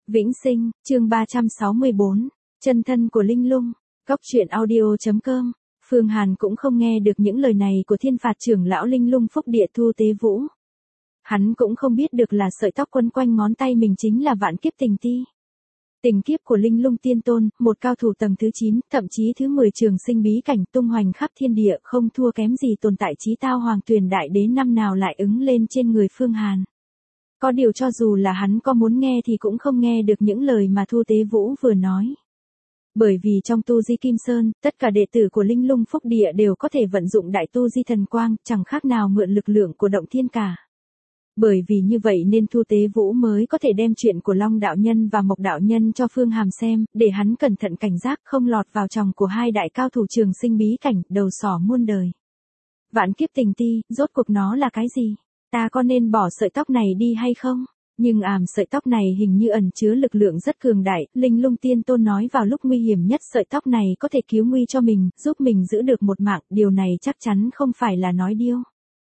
Vĩnh Sinh, chương 364, chân thân của Linh Lung, Cóc truyện audio.com. Phương Hàn cũng không nghe được những lời này của Thiên Phạt trưởng lão Linh Lung Phúc Địa Thu Tế Vũ. Hắn cũng không biết được là sợi tóc quấn quanh ngón tay mình chính là vạn kiếp tình ti. Tình kiếp của Linh Lung Tiên Tôn, một cao thủ tầng thứ 9, thậm chí thứ 10 trường sinh bí cảnh tung hoành khắp thiên địa, không thua kém gì tồn tại chí tao hoàng tuyền đại đế năm nào lại ứng lên trên người Phương Hàn. Có điều cho dù là hắn có muốn nghe thì cũng không nghe được những lời mà Thu Tế Vũ vừa nói. Bởi vì trong tu di Kim Sơn, tất cả đệ tử của Linh Lung Phúc Địa đều có thể vận dụng đại tu di thần quang, chẳng khác nào mượn lực lượng của động thiên cả. Bởi vì như vậy nên Thu Tế Vũ mới có thể đem chuyện của Long đạo nhân và Mộc đạo nhân cho Phương Hàm xem, để hắn cẩn thận cảnh giác không lọt vào chòng của hai đại cao thủ trường sinh bí cảnh, đầu sỏ muôn đời. Vạn kiếp tình ti, rốt cuộc nó là cái gì? Ta có nên bỏ sợi tóc này đi hay không? Nhưng sợi tóc này hình như ẩn chứa lực lượng rất cường đại, Linh Lung Tiên Tôn nói vào lúc nguy hiểm nhất sợi tóc này có thể cứu nguy cho mình, giúp mình giữ được một mạng, điều này chắc chắn không phải là nói điêu.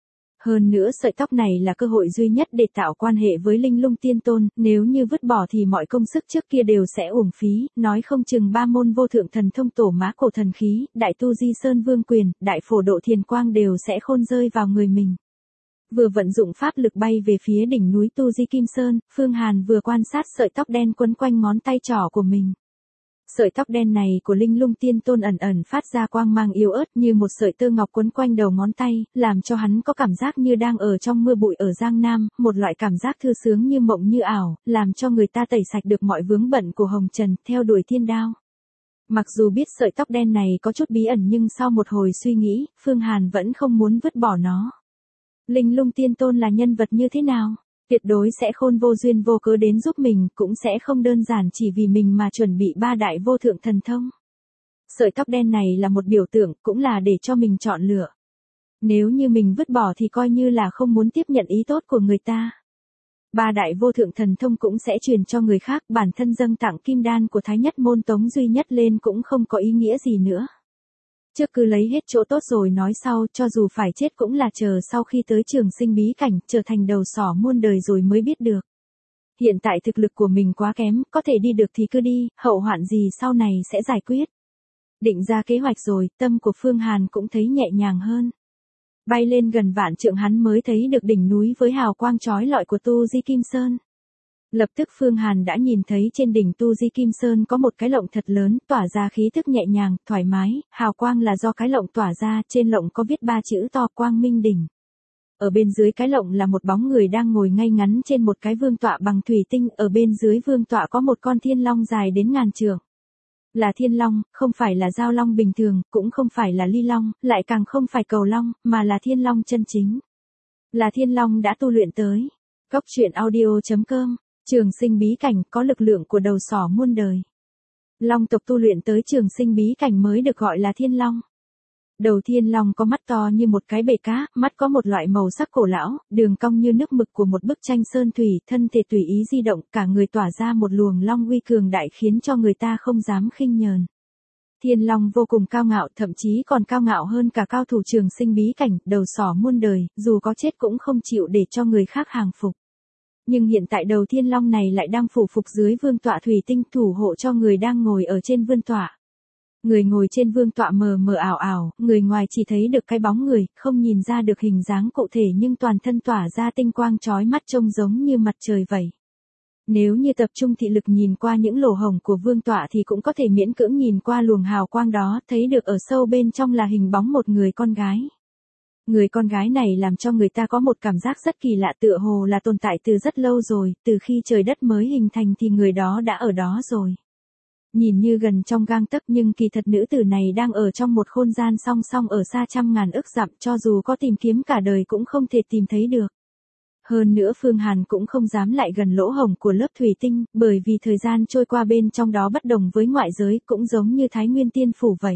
Hơn nữa sợi tóc này là cơ hội duy nhất để tạo quan hệ với Linh Lung Tiên Tôn, nếu như vứt bỏ thì mọi công sức trước kia đều sẽ uổng phí, nói không chừng ba môn vô thượng thần thông tổ mã cổ thần khí, đại tu di sơn vương quyền, đại phổ độ thiền quang đều sẽ khôn rơi vào người mình. Vừa vận dụng pháp lực bay về phía đỉnh núi Tu Di Kim Sơn, Phương Hàn vừa quan sát sợi tóc đen quấn quanh ngón tay trỏ của mình. Sợi tóc đen này của Linh Lung Tiên Tôn ẩn ẩn phát ra quang mang yếu ớt như một sợi tơ ngọc quấn quanh đầu ngón tay, làm cho hắn có cảm giác như đang ở trong mưa bụi ở Giang Nam, một loại cảm giác thư sướng như mộng như ảo, làm cho người ta tẩy sạch được mọi vướng bận của hồng trần, theo đuổi thiên đao. Mặc dù biết sợi tóc đen này có chút bí ẩn nhưng sau một hồi suy nghĩ, Phương Hàn vẫn không muốn vứt bỏ nó. Linh Lung Tiên Tôn là nhân vật như thế nào? Tuyệt đối sẽ khôn vô duyên vô cớ đến giúp mình, cũng sẽ không đơn giản chỉ vì mình mà chuẩn bị ba đại vô thượng thần thông. Sợi tóc đen này là một biểu tượng, cũng là để cho mình chọn lựa. Nếu như mình vứt bỏ thì coi như là không muốn tiếp nhận ý tốt của người ta. Ba đại vô thượng thần thông cũng sẽ truyền cho người khác, bản thân dâng tặng kim đan của Thái Nhất môn Tống duy nhất lên cũng không có ý nghĩa gì nữa. Trước cứ lấy hết chỗ tốt rồi nói sau, cho dù phải chết cũng là chờ sau khi tới trường sinh bí cảnh, trở thành đầu sỏ muôn đời rồi mới biết được. Hiện tại thực lực của mình quá kém, có thể đi được thì cứ đi, hậu hoạn gì sau này sẽ giải quyết. Định ra kế hoạch rồi, tâm của Phương Hàn cũng thấy nhẹ nhàng hơn. Bay lên gần vạn trượng hắn mới thấy được đỉnh núi với hào quang chói lọi của Tu Di Kim Sơn. Lập tức Phương Hàn đã nhìn thấy trên đỉnh Tu Di Kim Sơn có một cái lộng thật lớn, tỏa ra khí thức nhẹ nhàng, thoải mái, hào quang là do cái lộng tỏa ra, trên lộng có viết 3 chữ to Quang Minh Đỉnh. Ở bên dưới cái lộng là một bóng người đang ngồi ngay ngắn trên một cái vương tọa bằng thủy tinh, ở bên dưới vương tọa có một con thiên long dài đến ngàn trượng. Là thiên long, không phải là giao long bình thường, cũng không phải là ly long, lại càng không phải cầu long, mà là thiên long chân chính. Là thiên long đã tu luyện tới. Cóc truyện audio.com. Trường sinh bí cảnh có lực lượng của đầu sỏ muôn đời. Long tộc tu luyện tới trường sinh bí cảnh mới được gọi là thiên long. Đầu thiên long có mắt to như một cái bể cá, mắt có một loại màu sắc cổ lão, đường cong như nước mực của một bức tranh sơn thủy, thân thể tùy ý di động, cả người tỏa ra một luồng long uy cường đại khiến cho người ta không dám khinh nhờn. Thiên long vô cùng cao ngạo, thậm chí còn cao ngạo hơn cả cao thủ trường sinh bí cảnh, đầu sỏ muôn đời, dù có chết cũng không chịu để cho người khác hàng phục. Nhưng hiện tại đầu thiên long này lại đang phủ phục dưới vương tọa thủy tinh thủ hộ cho người đang ngồi ở trên vương tọa. Người ngồi trên vương tọa mờ mờ ảo ảo, người ngoài chỉ thấy được cái bóng người, không nhìn ra được hình dáng cụ thể nhưng toàn thân tỏa ra tinh quang chói mắt trông giống như mặt trời vậy. Nếu như tập trung thị lực nhìn qua những lỗ hổng của vương tọa thì cũng có thể miễn cưỡng nhìn qua luồng hào quang đó, thấy được ở sâu bên trong là hình bóng một người con gái. Người con gái này làm cho người ta có một cảm giác rất kỳ lạ, tựa hồ là tồn tại từ rất lâu rồi, từ khi trời đất mới hình thành thì người đó đã ở đó rồi. Nhìn như gần trong gang tấc nhưng kỳ thật nữ tử này đang ở trong một không gian song song ở xa trăm ngàn ức dặm, cho dù có tìm kiếm cả đời cũng không thể tìm thấy được. Hơn nữa Phương Hàn cũng không dám lại gần lỗ hổng của lớp thủy tinh, bởi vì thời gian trôi qua bên trong đó bất đồng với ngoại giới, cũng giống như Thái Nguyên Tiên Phủ vậy.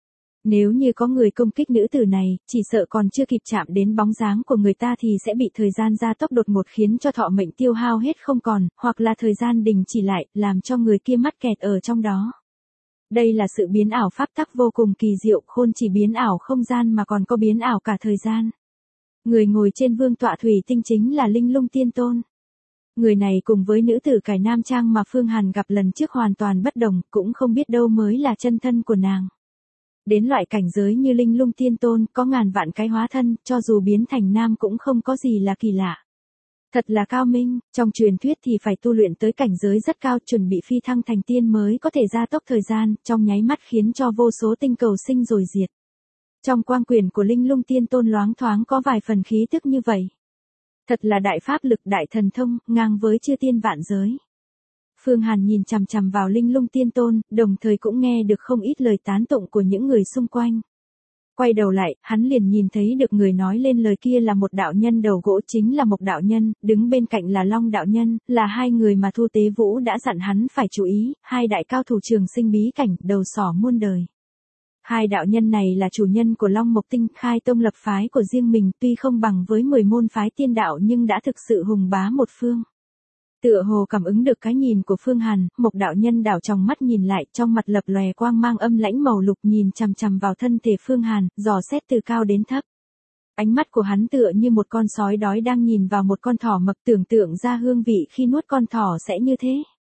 Nếu như có người công kích nữ tử này, chỉ sợ còn chưa kịp chạm đến bóng dáng của người ta thì sẽ bị thời gian gia tốc đột ngột khiến cho thọ mệnh tiêu hao hết không còn, hoặc là thời gian đình chỉ lại, làm cho người kia mắc kẹt ở trong đó. Đây là sự biến ảo pháp tắc vô cùng kỳ diệu, không chỉ biến ảo không gian mà còn có biến ảo cả thời gian. Người ngồi trên vương tọa thủy tinh chính là Linh Lung Tiên Tôn. Người này cùng với nữ tử cải nam trang mà Phương Hàn gặp lần trước hoàn toàn bất đồng, cũng không biết đâu mới là chân thân của nàng. Đến loại cảnh giới như Linh Lung Tiên Tôn, có ngàn vạn cái hóa thân, cho dù biến thành nam cũng không có gì là kỳ lạ. Thật là cao minh, trong truyền thuyết thì phải tu luyện tới cảnh giới rất cao, chuẩn bị phi thăng thành tiên mới có thể gia tốc thời gian, trong nháy mắt khiến cho vô số tinh cầu sinh rồi diệt. Trong quang quyền của Linh Lung Tiên Tôn loáng thoáng có vài phần khí tức như vậy. Thật là đại pháp lực đại thần thông, ngang với chư tiên vạn giới. Phương Hàn nhìn chằm chằm vào Linh Lung Tiên Tôn, đồng thời cũng nghe được không ít lời tán tụng của những người xung quanh. Quay đầu lại, hắn liền nhìn thấy được người nói lên lời kia là một đạo nhân đầu gỗ, chính là Mộc đạo nhân, đứng bên cạnh là Long đạo nhân, là hai người mà Thu Tế Vũ đã dặn hắn phải chú ý, hai đại cao thủ trường sinh bí cảnh, đầu sỏ muôn đời. Hai đạo nhân này là chủ nhân của Long Mộc Tinh, khai tông lập phái của riêng mình, tuy không bằng với 10 môn phái tiên đạo nhưng đã thực sự hùng bá một phương. Tựa hồ cảm ứng được cái nhìn của Phương Hàn, Mộc đạo nhân đảo trong mắt nhìn lại, trong mặt lập lòe quang mang âm lãnh màu lục, nhìn chằm chằm vào thân thể Phương Hàn, dò xét từ cao đến thấp. Ánh mắt của hắn tựa như một con sói đói đang nhìn vào một con thỏ mập, tưởng tượng ra hương vị khi nuốt con thỏ sẽ như thế.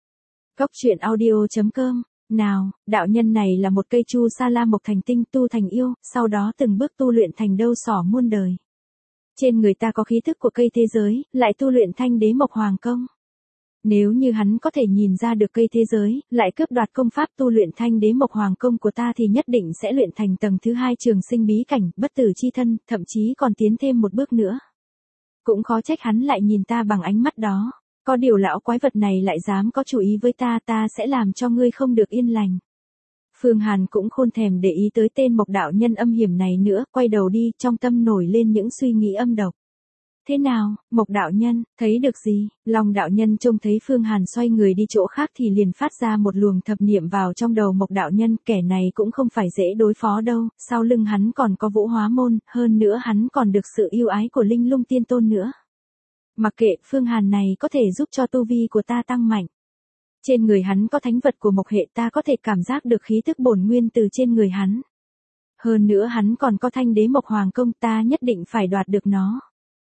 Cốc truyện audio.com. Nào, đạo nhân này là một cây chu sa la mộc thành tinh, tu thành yêu, sau đó từng bước tu luyện thành đâu sỏ muôn đời. Trên người ta có khí thức của cây thế giới, lại tu luyện thanh đế mộc hoàng công. Nếu như hắn có thể nhìn ra được cây thế giới, lại cướp đoạt công pháp tu luyện thanh đế mộc hoàng công của ta thì nhất định sẽ luyện thành tầng thứ 2 trường sinh bí cảnh, bất tử chi thân, thậm chí còn tiến thêm một bước nữa. Cũng khó trách hắn lại nhìn ta bằng ánh mắt đó. Có điều lão quái vật này lại dám có chủ ý với ta, ta sẽ làm cho ngươi không được yên lành. Phương Hàn cũng không thèm để ý tới tên Mộc đạo nhân âm hiểm này nữa, quay đầu đi, trong tâm nổi lên những suy nghĩ âm độc. Thế nào, Mộc đạo nhân, thấy được gì? Long đạo nhân trông thấy Phương Hàn xoay người đi chỗ khác thì liền phát ra một luồng thập niệm vào trong đầu Mộc đạo nhân, kẻ này cũng không phải dễ đối phó đâu, sau lưng hắn còn có Vũ Hóa Môn, hơn nữa hắn còn được sự yêu ái của Linh Lung Tiên Tôn nữa. Mặc kệ, Phương Hàn này có thể giúp cho tu vi của ta tăng mạnh. Trên người hắn có thánh vật của Mộc hệ, ta có thể cảm giác được khí tức bổn nguyên từ trên người hắn. Hơn nữa hắn còn có thanh đế mộc hoàng công, ta nhất định phải đoạt được nó.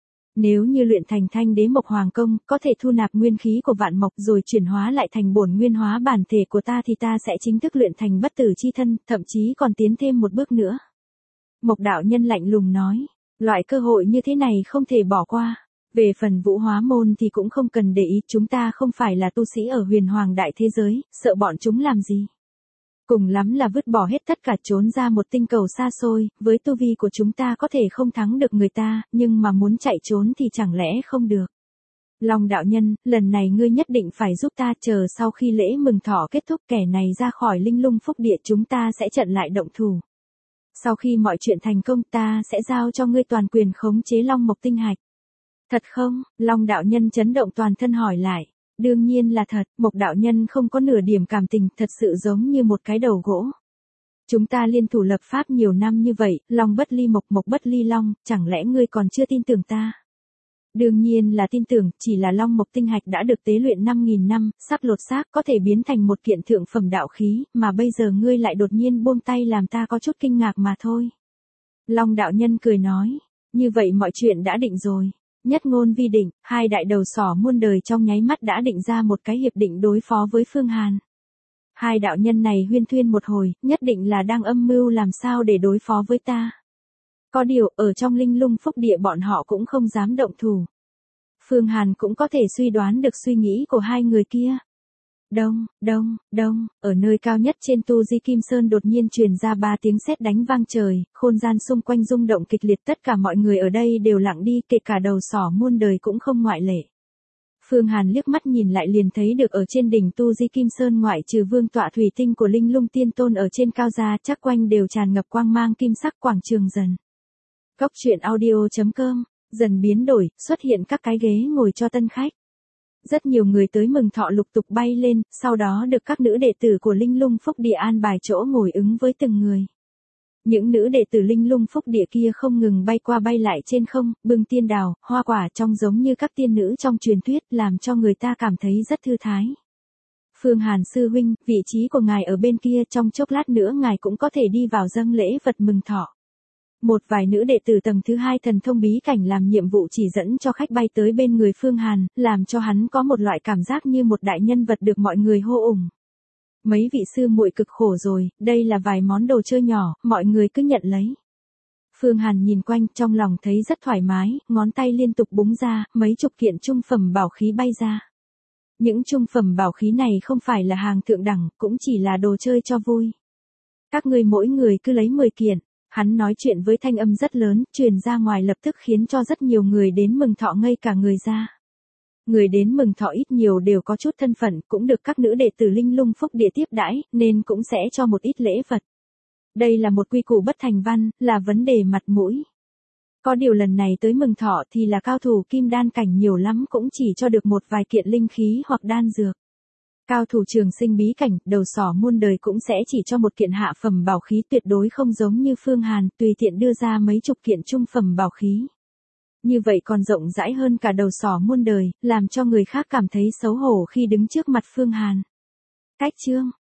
Nếu như luyện thành thanh đế mộc hoàng công, có thể thu nạp nguyên khí của vạn mộc rồi chuyển hóa lại thành bổn nguyên hóa bản thể của ta thì ta sẽ chính thức luyện thành bất tử chi thân, thậm chí còn tiến thêm một bước nữa. Mộc đạo nhân lạnh lùng nói, loại cơ hội như thế này không thể bỏ qua. Về phần Vũ Hóa Môn thì cũng không cần để ý, chúng ta không phải là tu sĩ ở huyền hoàng đại thế giới, sợ bọn chúng làm gì. Cùng lắm là vứt bỏ hết tất cả trốn ra một tinh cầu xa xôi, với tu vi của chúng ta có thể không thắng được người ta, nhưng mà muốn chạy trốn thì chẳng lẽ không được. Long đạo nhân, lần này ngươi nhất định phải giúp ta, chờ sau khi lễ mừng thọ kết thúc kẻ này ra khỏi Linh Lung Phúc Địa chúng ta sẽ trận lại động thủ. Sau khi mọi chuyện thành công ta sẽ giao cho ngươi toàn quyền khống chế Long Mộc Tinh Hạch. Thật không? Long đạo nhân chấn động toàn thân hỏi lại. Đương nhiên là thật, Mộc đạo nhân không có nửa điểm cảm tình, thật sự giống như một cái đầu gỗ. Chúng ta liên thủ lập pháp nhiều năm như vậy, Long bất ly mộc, mộc bất ly long, chẳng lẽ ngươi còn chưa tin tưởng ta? Đương nhiên là tin tưởng, chỉ là Long Mộc Tinh Hạch đã được tế luyện 5.000 năm, sắp lột xác có thể biến thành một kiện thượng phẩm đạo khí, mà bây giờ ngươi lại đột nhiên buông tay làm ta có chút kinh ngạc mà thôi. Long đạo nhân cười nói, như vậy mọi chuyện đã định rồi. Nhất ngôn vi định, hai đại đầu sỏ muôn đời trong nháy mắt đã định ra một cái hiệp định đối phó với Phương Hàn. Hai đạo nhân này huyên thuyên một hồi, nhất định là đang âm mưu làm sao để đối phó với ta. Có điều, ở trong Linh Lung Phúc Địa bọn họ cũng không dám động thủ. Phương Hàn cũng có thể suy đoán được suy nghĩ của hai người kia. Đông, đông, đông, ở nơi cao nhất trên Tu Di Kim Sơn đột nhiên truyền ra 3 tiếng sét đánh vang trời, không gian xung quanh rung động kịch liệt, tất cả mọi người ở đây đều lặng đi, kể cả đầu sỏ muôn đời cũng không ngoại lệ. Phương Hàn liếc mắt nhìn lại liền thấy được ở trên đỉnh Tu Di Kim Sơn ngoại trừ vương tọa thủy tinh của Linh Lung Tiên Tôn ở trên cao ra, chắc quanh đều tràn ngập quang mang kim sắc, quảng trường dần. Cốc truyện audio.com, dần biến đổi, xuất hiện các cái ghế ngồi cho tân khách. Rất nhiều người tới mừng thọ lục tục bay lên, sau đó được các nữ đệ tử của Linh Lung Phúc Địa an bài chỗ ngồi ứng với từng người. Những nữ đệ tử Linh Lung Phúc Địa kia không ngừng bay qua bay lại trên không, bưng tiên đào, hoa quả trông giống như các tiên nữ trong truyền thuyết, làm cho người ta cảm thấy rất thư thái. Phương Hàn sư huynh, vị trí của ngài ở bên kia, trong chốc lát nữa ngài cũng có thể đi vào dâng lễ vật mừng thọ. Một vài nữ đệ tử tầng thứ 2 thần thông bí cảnh làm nhiệm vụ chỉ dẫn cho khách bay tới bên người Phương Hàn, làm cho hắn có một loại cảm giác như một đại nhân vật được mọi người hô ủng. Mấy vị sư muội cực khổ rồi, đây là vài món đồ chơi nhỏ, mọi người cứ nhận lấy. Phương Hàn nhìn quanh trong lòng thấy rất thoải mái, ngón tay liên tục búng ra, mấy chục kiện trung phẩm bảo khí bay ra. Những trung phẩm bảo khí này không phải là hàng thượng đẳng, cũng chỉ là đồ chơi cho vui. Các ngươi mỗi người cứ lấy 10 kiện. Hắn nói chuyện với thanh âm rất lớn, truyền ra ngoài lập tức khiến cho rất nhiều người đến mừng thọ ngây cả người ra. Người đến mừng thọ ít nhiều đều có chút thân phận, cũng được các nữ đệ tử Linh Lung Phúc Địa tiếp đãi, nên cũng sẽ cho một ít lễ vật. Đây là một quy củ bất thành văn, là vấn đề mặt mũi. Có điều lần này tới mừng thọ thì là cao thủ kim đan cảnh nhiều lắm cũng chỉ cho được một vài kiện linh khí hoặc đan dược. Cao thủ trường sinh bí cảnh, đầu sỏ muôn đời cũng sẽ chỉ cho một kiện hạ phẩm bảo khí, tuyệt đối không giống như Phương Hàn, tùy tiện đưa ra mấy chục kiện trung phẩm bảo khí. Như vậy còn rộng rãi hơn cả đầu sỏ muôn đời, làm cho người khác cảm thấy xấu hổ khi đứng trước mặt Phương Hàn. Cách chương